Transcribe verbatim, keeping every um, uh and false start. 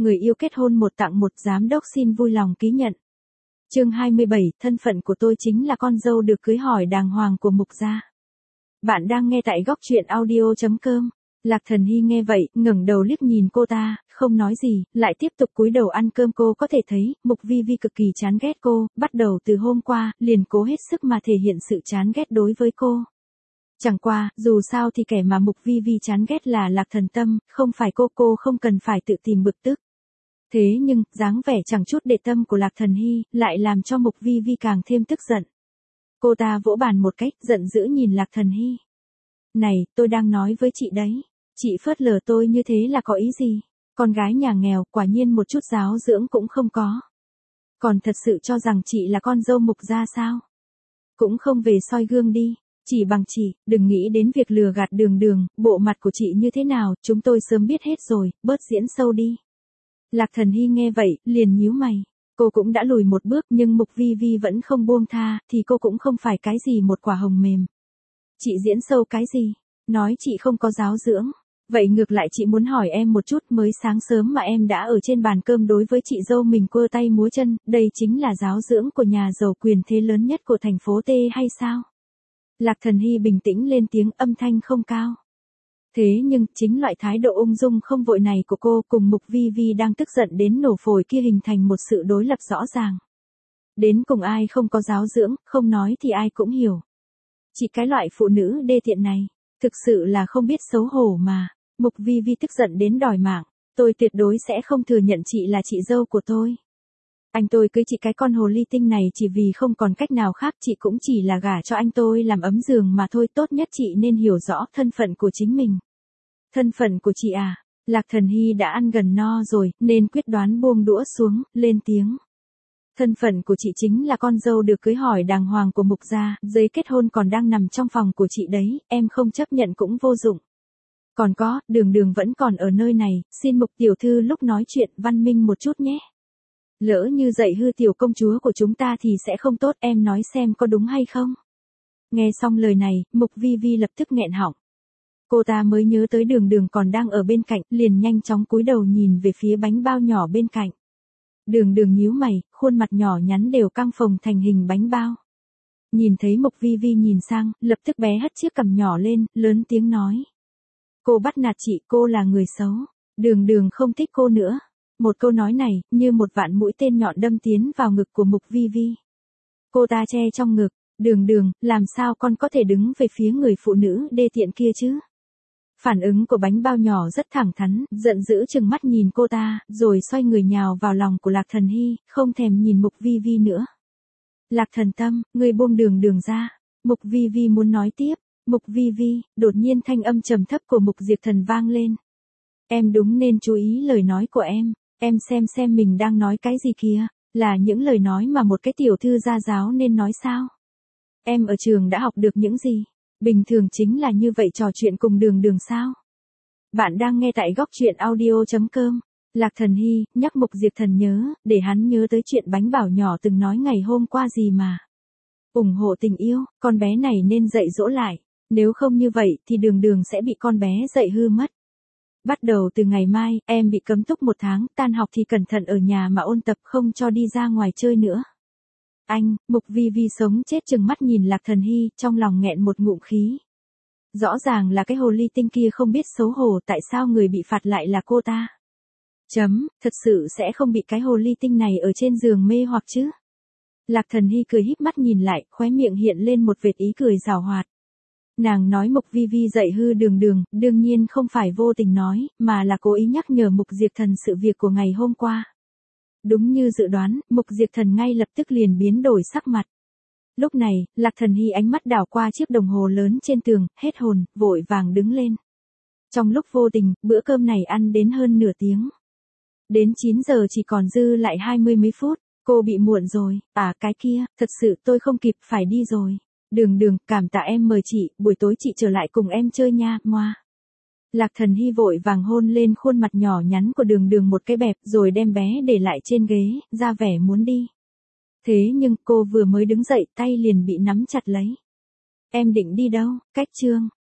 người yêu kết hôn một tặng một, giám đốc xin vui lòng ký nhận. Chương hai mươi bảy, thân phận của tôi chính là con dâu được cưới hỏi đàng hoàng của Mục gia. Bạn đang nghe tại góc truyện audio chấm com. Lạc Thần Hy nghe vậy, ngẩng đầu liếc nhìn cô ta, không nói gì, lại tiếp tục cúi đầu ăn cơm. Cô có thể thấy, Mục Vi Vi cực kỳ chán ghét cô, bắt đầu từ hôm qua, liền cố hết sức mà thể hiện sự chán ghét đối với cô. Chẳng qua, dù sao thì kẻ mà Mục Vi Vi chán ghét là Lạc Thần Tâm, không phải cô, cô không cần phải tự tìm bực tức. Thế nhưng, dáng vẻ chẳng chút để tâm của Lạc Thần Hy, lại làm cho Mục Vi Vi càng thêm tức giận. Cô ta vỗ bàn một cách, giận dữ nhìn Lạc Thần Hy. Này, tôi đang nói với chị đấy. Chị phớt lờ tôi như thế là có ý gì? Con gái nhà nghèo, quả nhiên một chút giáo dưỡng cũng không có. Còn thật sự cho rằng chị là con dâu Mục gia sao? Cũng không về soi gương đi. Chỉ bằng chị, đừng nghĩ đến việc lừa gạt Đường Đường, bộ mặt của chị như thế nào, chúng tôi sớm biết hết rồi, bớt diễn sâu đi. Lạc Thần Hy nghe vậy, liền nhíu mày. Cô cũng đã lùi một bước, nhưng Mục Vi Vi vẫn không buông tha, thì cô cũng không phải cái gì một quả hồng mềm. Chị diễn sâu cái gì? Nói chị không có giáo dưỡng. Vậy ngược lại chị muốn hỏi em một chút, mới sáng sớm mà em đã ở trên bàn cơm đối với chị dâu mình quơ tay múa chân, đây chính là giáo dưỡng của nhà giàu quyền thế lớn nhất của thành phố T hay sao? Lạc Thần Hy bình tĩnh lên tiếng, âm thanh không cao. Thế nhưng, chính loại thái độ ung dung không vội này của cô cùng Mục Vi Vi đang tức giận đến nổ phổi kia hình thành một sự đối lập rõ ràng. Đến cùng ai không có giáo dưỡng, không nói thì ai cũng hiểu. Chị cái loại phụ nữ đê tiện này, thực sự là không biết xấu hổ mà. Mục Vi Vi tức giận đến đòi mạng, tôi tuyệt đối sẽ không thừa nhận chị là chị dâu của tôi. Anh tôi cưới chị cái con hồ ly tinh này chỉ vì không còn cách nào khác, chị cũng chỉ là gả cho anh tôi làm ấm giường mà thôi, tốt nhất chị nên hiểu rõ thân phận của chính mình. Thân phận của chị à? Lạc Thần Hy đã ăn gần no rồi, nên quyết đoán buông đũa xuống, lên tiếng. Thân phận của chị chính là con dâu được cưới hỏi đàng hoàng của Mục gia, giấy kết hôn còn đang nằm trong phòng của chị đấy, em không chấp nhận cũng vô dụng. Còn có, Đường Đường vẫn còn ở nơi này, xin Mục tiểu thư lúc nói chuyện văn minh một chút nhé. Lỡ như dạy hư tiểu công chúa của chúng ta thì sẽ không tốt, em nói xem có đúng hay không? Nghe xong lời này, Mục Vi Vi lập tức nghẹn họng. Cô ta mới nhớ tới Đường Đường còn đang ở bên cạnh, liền nhanh chóng cúi đầu nhìn về phía bánh bao nhỏ bên cạnh. Đường Đường nhíu mày, khuôn mặt nhỏ nhắn đều căng phồng thành hình bánh bao. Nhìn thấy Mục Vi Vi nhìn sang, lập tức bé hất chiếc cằm nhỏ lên, lớn tiếng nói. Cô bắt nạt chị, cô là người xấu. Đường Đường không thích cô nữa. Một câu nói này, như một vạn mũi tên nhọn đâm tiến vào ngực của Mục Vi Vi. Cô ta che trong ngực, Đường Đường, làm sao con có thể đứng về phía người phụ nữ đê tiện kia chứ? Phản ứng của bánh bao nhỏ rất thẳng thắn, giận dữ trừng mắt nhìn cô ta, rồi xoay người nhào vào lòng của Lạc Thần Hy, không thèm nhìn Mục Vi Vi nữa. Lạc Thần Tâm, ngươi buông Đường Đường ra. Mục Vi Vi muốn nói tiếp. Mục Vi Vi, đột nhiên thanh âm trầm thấp của Mục Diệp Thần vang lên. Em đúng nên chú ý lời nói của em. Em xem xem mình đang nói cái gì kìa, là những lời nói mà một cái tiểu thư gia giáo nên nói sao? Em ở trường đã học được những gì? Bình thường chính là như vậy, trò chuyện cùng Đường Đường sao? Bạn đang nghe tại góc truyện audio chấm com. Lạc Thần Hy nhắc Mục Diệp Thần nhớ, để hắn nhớ tới chuyện bánh bảo nhỏ từng nói ngày hôm qua gì mà. Ủng hộ tình yêu, con bé này nên dạy dỗ lại, nếu không như vậy thì Đường Đường sẽ bị con bé dạy hư mất. Bắt đầu từ ngày mai, em bị cấm túc một tháng, tan học thì cẩn thận ở nhà mà ôn tập, không cho đi ra ngoài chơi nữa. Anh, Mục Vi Vi sống chết chừng mắt nhìn Lạc Thần Hy, trong lòng nghẹn một ngụm khí. Rõ ràng là cái hồ ly tinh kia không biết xấu hổ, tại sao người bị phạt lại là cô ta? Chấm, thật sự sẽ không bị cái hồ ly tinh này ở trên giường mê hoặc chứ? Lạc Thần Hy cười híp mắt nhìn lại, khóe miệng hiện lên một vệt ý cười giảo hoạt. Nàng nói Mục Vi Vi dạy hư Đường Đường, đương nhiên không phải vô tình nói, mà là cố ý nhắc nhở Mục Diệp Thần sự việc của ngày hôm qua. Đúng như dự đoán, Mục Diệp Thần ngay lập tức liền biến đổi sắc mặt. Lúc này, Lạc Thần Hy ánh mắt đảo qua chiếc đồng hồ lớn trên tường, hết hồn, vội vàng đứng lên. Trong lúc vô tình, bữa cơm này ăn đến hơn nửa tiếng. Đến chín giờ chỉ còn dư lại hai mươi mấy phút, cô bị muộn rồi, à cái kia, thật sự tôi không kịp, phải đi rồi. Đường Đường, cảm tạ em mời chị, buổi tối chị trở lại cùng em chơi nha, moa. Lạc Thần Hy vội vàng hôn lên khuôn mặt nhỏ nhắn của Đường Đường một cái bẹp, rồi đem bé để lại trên ghế, ra vẻ muốn đi. Thế nhưng cô vừa mới đứng dậy, tay liền bị nắm chặt lấy. Em định đi đâu? Cách chương.